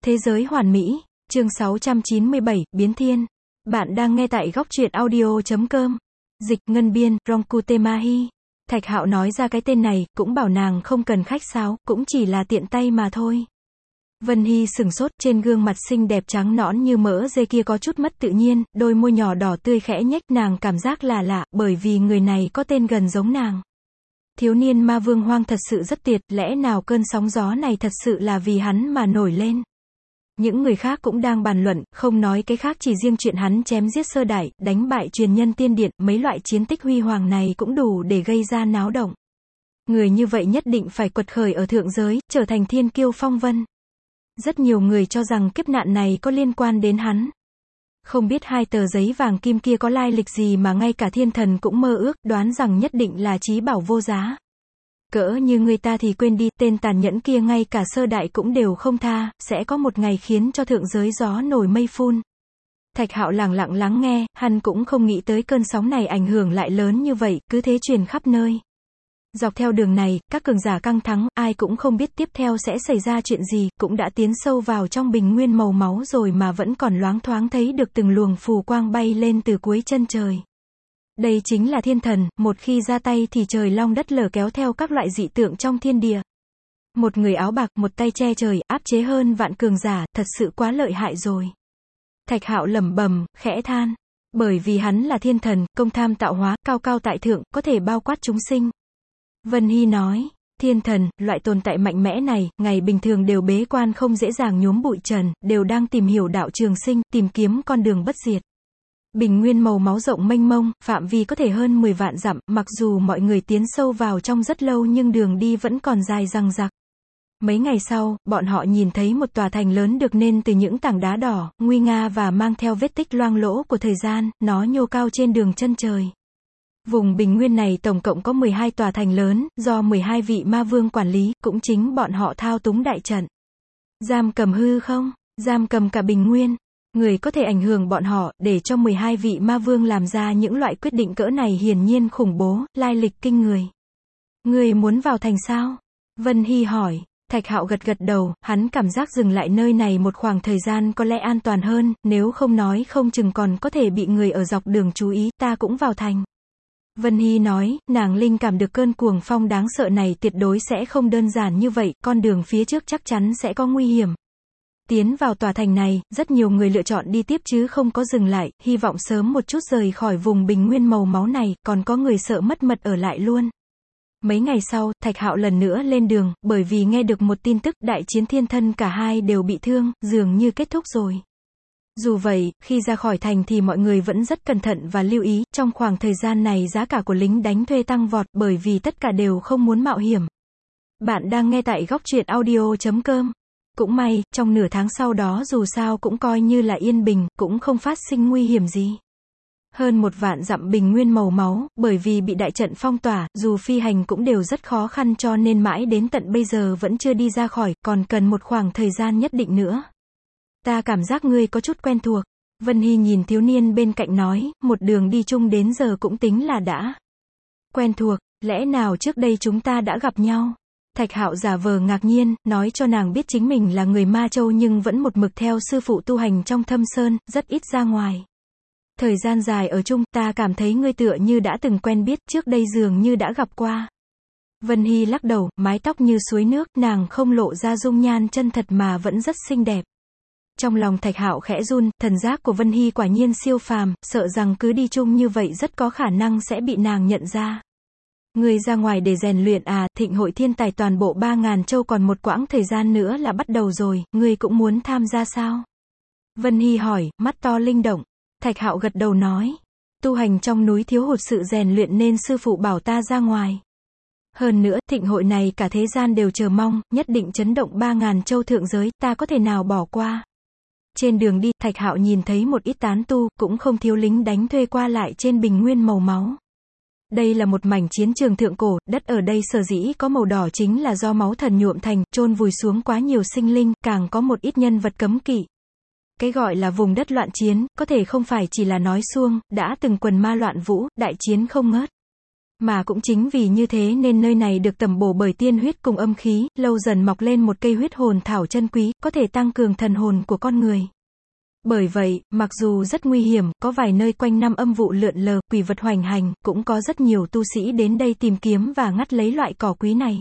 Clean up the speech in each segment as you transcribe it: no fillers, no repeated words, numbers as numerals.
Thế giới hoàn mỹ, chương 697, biến thiên. Bạn đang nghe tại góc truyện audio.com. Dịch ngân biên, Rongkutemahi. Thạch Hạo nói ra cái tên này, cũng bảo nàng không cần khách sáo, cũng chỉ là tiện tay mà thôi. Vân Hy sừng sốt, trên gương mặt xinh đẹp trắng nõn như mỡ dê kia có chút mất tự nhiên, đôi môi nhỏ đỏ tươi khẽ nhếch, nàng cảm giác là lạ, bởi vì người này có tên gần giống nàng. Thiếu niên ma vương hoang thật sự rất tuyệt, lẽ nào cơn sóng gió này thật sự là vì hắn mà nổi lên? Những người khác cũng đang bàn luận, không nói cái khác, chỉ riêng chuyện hắn chém giết sơ đại, đánh bại truyền nhân tiên điện, mấy loại chiến tích huy hoàng này cũng đủ để gây ra náo động. Người như vậy nhất định phải quật khởi ở thượng giới, trở thành thiên kiêu phong vân. Rất nhiều người cho rằng kiếp nạn này có liên quan đến hắn. Không biết hai tờ giấy vàng kim kia có lai lịch gì mà ngay cả thiên thần cũng mơ ước, đoán rằng nhất định là trí bảo vô giá. Cỡ như người ta thì quên đi, tên tàn nhẫn kia ngay cả sơ đại cũng đều không tha, sẽ có một ngày khiến cho thượng giới gió nổi mây phun. Thạch Hạo lẳng lặng lắng nghe, hắn cũng không nghĩ tới cơn sóng này ảnh hưởng lại lớn như vậy, cứ thế truyền khắp nơi. Dọc theo đường này, các cường giả căng thẳng, ai cũng không biết tiếp theo sẽ xảy ra chuyện gì, cũng đã tiến sâu vào trong bình nguyên màu máu rồi mà vẫn còn loáng thoáng thấy được từng luồng phù quang bay lên từ cuối chân trời. Đây chính là thiên thần, một khi ra tay thì trời long đất lở, kéo theo các loại dị tượng trong thiên địa. Một người áo bạc, một tay che trời, áp chế hơn vạn cường giả, thật sự quá lợi hại rồi. Thạch Hạo lẩm bẩm, khẽ than. Bởi vì hắn là thiên thần, công tham tạo hóa, cao cao tại thượng, có thể bao quát chúng sinh. Vân Hy nói, thiên thần, loại tồn tại mạnh mẽ này, ngày bình thường đều bế quan không dễ dàng nhuốm bụi trần, đều đang tìm hiểu đạo trường sinh, tìm kiếm con đường bất diệt. Bình nguyên màu máu rộng mênh mông, phạm vi có thể hơn 10 vạn dặm, mặc dù mọi người tiến sâu vào trong rất lâu nhưng đường đi vẫn còn dài dằng dặc. Mấy ngày sau, bọn họ nhìn thấy một tòa thành lớn được nên từ những tảng đá đỏ, nguy nga và mang theo vết tích loang lỗ của thời gian, nó nhô cao trên đường chân trời. Vùng bình nguyên này tổng cộng có 12 tòa thành lớn, do 12 vị ma vương quản lý, cũng chính bọn họ thao túng đại trận. Giam cầm hư không? Giam cầm cả bình nguyên. Người có thể ảnh hưởng bọn họ, để cho 12 vị ma vương làm ra những loại quyết định cỡ này hiển nhiên khủng bố, lai lịch kinh người. Người muốn vào thành sao? Vân Hy hỏi. Thạch Hạo gật gật đầu, hắn cảm giác dừng lại nơi này một khoảng thời gian có lẽ an toàn hơn, nếu không nói không chừng còn có thể bị người ở dọc đường chú ý, ta cũng vào thành. Vân Hy nói, nàng linh cảm được cơn cuồng phong đáng sợ này tuyệt đối sẽ không đơn giản như vậy, con đường phía trước chắc chắn sẽ có nguy hiểm. Tiến vào tòa thành này, rất nhiều người lựa chọn đi tiếp chứ không có dừng lại, hy vọng sớm một chút rời khỏi vùng bình nguyên màu máu này, còn có người sợ mất mật ở lại luôn. Mấy ngày sau, Thạch Hạo lần nữa lên đường, bởi vì nghe được một tin tức, đại chiến thiên thân cả hai đều bị thương, dường như kết thúc rồi. Dù vậy, khi ra khỏi thành thì mọi người vẫn rất cẩn thận và lưu ý, trong khoảng thời gian này giá cả của lính đánh thuê tăng vọt, bởi vì tất cả đều không muốn mạo hiểm. Bạn đang nghe tại góc truyện audio.com. Cũng may, trong nửa tháng sau đó dù sao cũng coi như là yên bình, cũng không phát sinh nguy hiểm gì. Hơn 1 vạn dặm bình nguyên màu máu, bởi vì bị đại trận phong tỏa, dù phi hành cũng đều rất khó khăn cho nên mãi đến tận bây giờ vẫn chưa đi ra khỏi, còn cần một khoảng thời gian nhất định nữa. Ta cảm giác ngươi có chút quen thuộc. Vân Hy nhìn thiếu niên bên cạnh nói, một đường đi chung đến giờ cũng tính là đã quen thuộc, lẽ nào trước đây chúng ta đã gặp nhau? Thạch Hạo giả vờ ngạc nhiên, nói cho nàng biết chính mình là người Ma Châu nhưng vẫn một mực theo sư phụ tu hành trong thâm sơn, rất ít ra ngoài. Thời gian dài ở chung, ta cảm thấy ngươi tựa như đã từng quen biết, trước đây dường như đã gặp qua. Vân Hy lắc đầu, mái tóc như suối nước, nàng không lộ ra dung nhan chân thật mà vẫn rất xinh đẹp. Trong lòng Thạch Hạo khẽ run, thần giác của Vân Hy quả nhiên siêu phàm, sợ rằng cứ đi chung như vậy rất có khả năng sẽ bị nàng nhận ra. Ngươi ra ngoài để rèn luyện à? Thịnh hội thiên tài toàn bộ 3.000 châu còn một quãng thời gian nữa là bắt đầu rồi, ngươi cũng muốn tham gia sao? Vân Hy hỏi, mắt to linh động. Thạch Hạo gật đầu nói, tu hành trong núi thiếu hụt sự rèn luyện nên sư phụ bảo ta ra ngoài. Hơn nữa, thịnh hội này cả thế gian đều chờ mong, nhất định chấn động 3.000 châu thượng giới, ta có thể nào bỏ qua? Trên đường đi, Thạch Hạo nhìn thấy một ít tán tu, cũng không thiếu lính đánh thuê qua lại trên bình nguyên màu máu. Đây là một mảnh chiến trường thượng cổ, đất ở đây sở dĩ có màu đỏ chính là do máu thần nhuộm thành, chôn vùi xuống quá nhiều sinh linh, càng có một ít nhân vật cấm kỵ. Cái gọi là vùng đất loạn chiến, có thể không phải chỉ là nói suông, đã từng quần ma loạn vũ, đại chiến không ngớt. Mà cũng chính vì như thế nên nơi này được tẩm bổ bởi tiên huyết cùng âm khí, lâu dần mọc lên một cây huyết hồn thảo chân quý, có thể tăng cường thần hồn của con người. Bởi vậy, mặc dù rất nguy hiểm, có vài nơi quanh năm âm vụ lượn lờ, quỷ vật hoành hành, cũng có rất nhiều tu sĩ đến đây tìm kiếm và ngắt lấy loại cỏ quý này.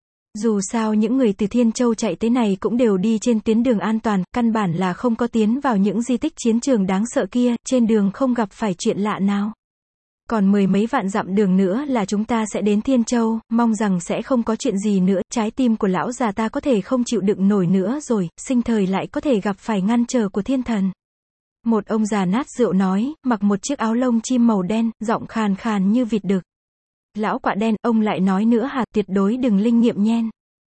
Dù sao những người từ Thiên Châu chạy tới này cũng đều đi trên tuyến đường an toàn, căn bản là không có tiến vào những di tích chiến trường đáng sợ kia, trên đường không gặp phải chuyện lạ nào. Còn 10 mấy vạn dặm đường nữa là chúng ta sẽ đến Thiên Châu, mong rằng sẽ không có chuyện gì nữa, trái tim của lão già ta có thể không chịu đựng nổi nữa rồi, sinh thời lại có thể gặp phải ngăn trở của thiên thần. Một ông già nát rượu nói, mặc một chiếc áo lông chim màu đen, giọng khàn khàn như vịt đực. Lão quạ đen, ông lại nói nữa hả, tuyệt đối đừng linh nghiệm nhen.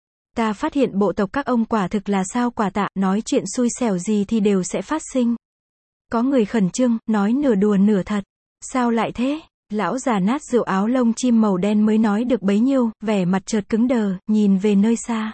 Ta phát hiện bộ tộc các ông quả thực là sao quả tạ, nói chuyện xui xẻo gì thì đều sẽ phát sinh. Có người khẩn trương, nói nửa đùa nửa thật. Sao lại thế? Lão già nát rượu áo lông chim màu đen mới nói được bấy nhiêu, vẻ mặt chợt cứng đờ, nhìn về nơi xa.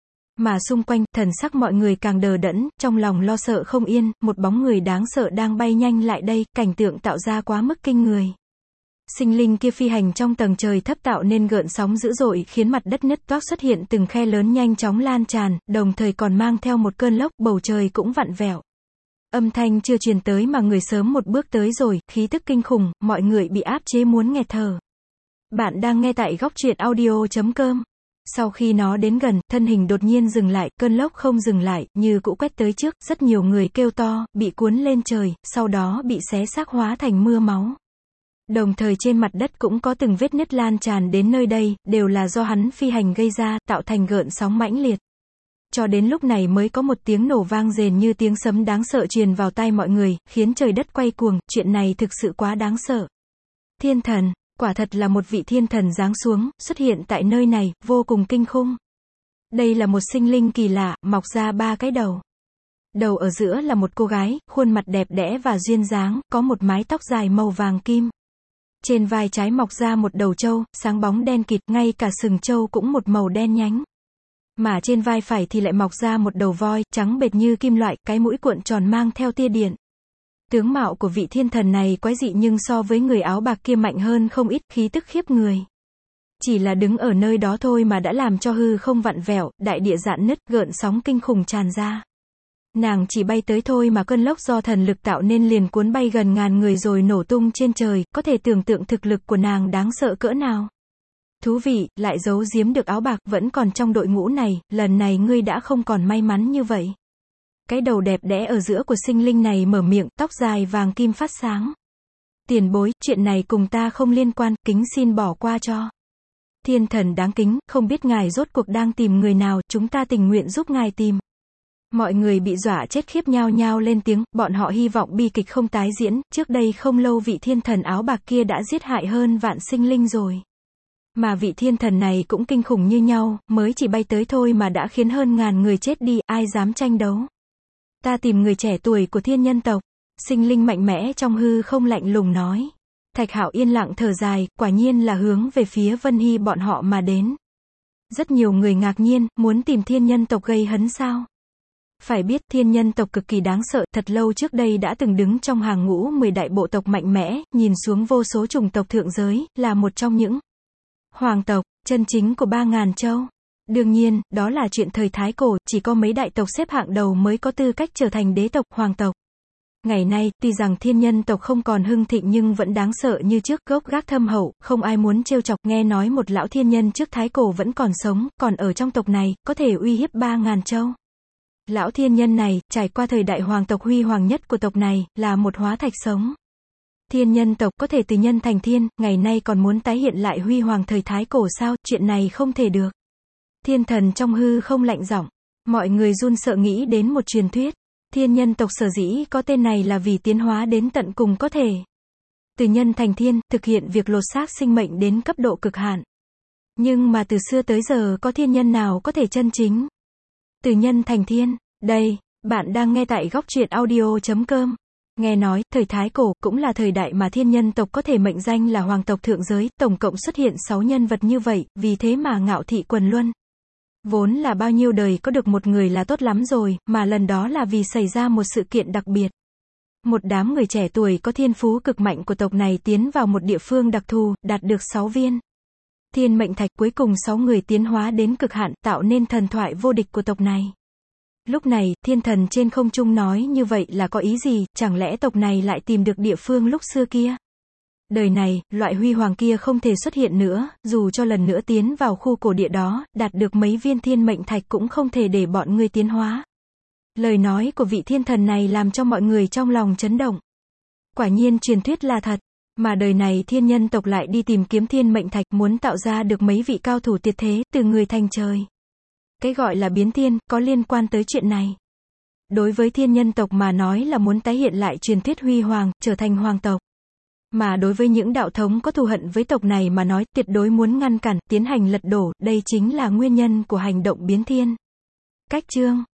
Mà xung quanh, thần sắc mọi người càng đờ đẫn, trong lòng lo sợ không yên, một bóng người đáng sợ đang bay nhanh lại đây, cảnh tượng tạo ra quá mức kinh người. Sinh linh kia phi hành trong tầng trời thấp tạo nên gợn sóng dữ dội, khiến mặt đất nứt toác xuất hiện từng khe lớn nhanh chóng lan tràn, đồng thời còn mang theo một cơn lốc, bầu trời cũng vặn vẹo. Âm thanh chưa truyền tới mà người sớm một bước tới rồi, khí tức kinh khủng, mọi người bị áp chế muốn nghẹt thở. Bạn đang nghe tại góc truyện audio.com. Sau khi nó đến gần, thân hình đột nhiên dừng lại, cơn lốc không dừng lại, như cũ quét tới trước, rất nhiều người kêu to, bị cuốn lên trời, sau đó bị xé xác hóa thành mưa máu. Đồng thời trên mặt đất cũng có từng vết nứt lan tràn đến nơi đây, đều là do hắn phi hành gây ra, tạo thành gợn sóng mãnh liệt. Cho đến lúc này mới có một tiếng nổ vang rền như tiếng sấm đáng sợ truyền vào tai mọi người, khiến trời đất quay cuồng, chuyện này thực sự quá đáng sợ. Thiên thần, quả thật là một vị thiên thần giáng xuống, xuất hiện tại nơi này, vô cùng kinh khủng. Đây là một sinh linh kỳ lạ, mọc ra 3 cái đầu. Đầu ở giữa là một cô gái, khuôn mặt đẹp đẽ và duyên dáng, có một mái tóc dài màu vàng kim. Trên vai trái mọc ra một đầu trâu, sáng bóng đen kịt, ngay cả sừng trâu cũng một màu đen nhánh. Mà trên vai phải thì lại mọc ra một đầu voi, trắng bệt như kim loại, cái mũi cuộn tròn mang theo tia điện. Tướng mạo của vị thiên thần này quái dị nhưng so với người áo bạc kia mạnh hơn không ít, khí tức khiếp người. Chỉ là đứng ở nơi đó thôi mà đã làm cho hư không vặn vẹo, đại địa rạn nứt, gợn sóng kinh khủng tràn ra. Nàng chỉ bay tới thôi mà cơn lốc do thần lực tạo nên liền cuốn bay gần ngàn người rồi nổ tung trên trời, có thể tưởng tượng thực lực của nàng đáng sợ cỡ nào. Thú vị, lại giấu giếm được áo bạc, vẫn còn trong đội ngũ này, lần này ngươi đã không còn may mắn như vậy. Cái đầu đẹp đẽ ở giữa của sinh linh này mở miệng, tóc dài vàng kim phát sáng. Tiền bối, chuyện này cùng ta không liên quan, kính xin bỏ qua cho. Thiên thần đáng kính, không biết ngài rốt cuộc đang tìm người nào, chúng ta tình nguyện giúp ngài tìm. Mọi người bị dọa chết khiếp nhao nhao lên tiếng, bọn họ hy vọng bi kịch không tái diễn, trước đây không lâu vị thiên thần áo bạc kia đã giết hại hơn vạn sinh linh rồi. Mà vị thiên thần này cũng kinh khủng như nhau, mới chỉ bay tới thôi mà đã khiến hơn ngàn người chết đi, ai dám tranh đấu. Ta tìm người trẻ tuổi của thiên nhân tộc. Sinh linh mạnh mẽ trong hư không lạnh lùng nói. Thạch Hạo yên lặng thở dài, quả nhiên là hướng về phía Vân Hy bọn họ mà đến. Rất nhiều người ngạc nhiên, muốn tìm thiên nhân tộc gây hấn sao? Phải biết thiên nhân tộc cực kỳ đáng sợ, thật lâu trước đây đã từng đứng trong hàng ngũ 10 đại bộ tộc mạnh mẽ, nhìn xuống vô số chủng tộc thượng giới, là một trong những hoàng tộc chân chính của 3.000 châu. Đương nhiên, đó là chuyện thời Thái Cổ, chỉ có mấy đại tộc xếp hạng đầu mới có tư cách trở thành đế tộc, hoàng tộc. Ngày nay, tuy rằng thiên nhân tộc không còn hưng thịnh nhưng vẫn đáng sợ như trước, gốc gác thâm hậu, không ai muốn trêu chọc, nghe nói một lão thiên nhân trước Thái Cổ vẫn còn sống, còn ở trong tộc này, có thể uy hiếp 3.000 châu. Lão thiên nhân này, trải qua thời đại hoàng tộc huy hoàng nhất của tộc này, là một hóa thạch sống. Thiên nhân tộc có thể từ nhân thành thiên, ngày nay còn muốn tái hiện lại huy hoàng thời Thái Cổ sao, chuyện này không thể được. Thiên thần trong hư không lạnh giọng, mọi người run sợ nghĩ đến một truyền thuyết. Thiên nhân tộc sở dĩ có tên này là vì tiến hóa đến tận cùng có thể. Từ nhân thành thiên, thực hiện việc lột xác sinh mệnh đến cấp độ cực hạn. Nhưng mà từ xưa tới giờ có thiên nhân nào có thể chân chính từ nhân thành thiên? Đây, bạn đang nghe tại góc truyện audio.com. Nghe nói, thời Thái Cổ cũng là thời đại mà thiên nhân tộc có thể mệnh danh là hoàng tộc thượng giới, tổng cộng xuất hiện 6 nhân vật như vậy, vì thế mà ngạo thị quần luân. Vốn là bao nhiêu đời có được một người là tốt lắm rồi, mà lần đó là vì xảy ra một sự kiện đặc biệt. Một đám người trẻ tuổi có thiên phú cực mạnh của tộc này tiến vào một địa phương đặc thù, đạt được 6 viên thiên mệnh thạch, cuối cùng 6 người tiến hóa đến cực hạn, tạo nên thần thoại vô địch của tộc này. Lúc này, thiên thần trên không trung nói như vậy là có ý gì, chẳng lẽ tộc này lại tìm được địa phương lúc xưa kia? Đời này, loại huy hoàng kia không thể xuất hiện nữa, dù cho lần nữa tiến vào khu cổ địa đó, đạt được mấy viên thiên mệnh thạch cũng không thể để bọn ngươi tiến hóa. Lời nói của vị thiên thần này làm cho mọi người trong lòng chấn động. Quả nhiên truyền thuyết là thật, mà đời này thiên nhân tộc lại đi tìm kiếm thiên mệnh thạch, muốn tạo ra được mấy vị cao thủ tuyệt thế, từ người thành trời. Cái gọi là biến thiên, có liên quan tới chuyện này. Đối với thiên nhân tộc mà nói là muốn tái hiện lại truyền thuyết huy hoàng, trở thành hoàng tộc. Mà đối với những đạo thống có thù hận với tộc này mà nói, tuyệt đối muốn ngăn cản, tiến hành lật đổ, đây chính là nguyên nhân của hành động biến thiên. Cách chương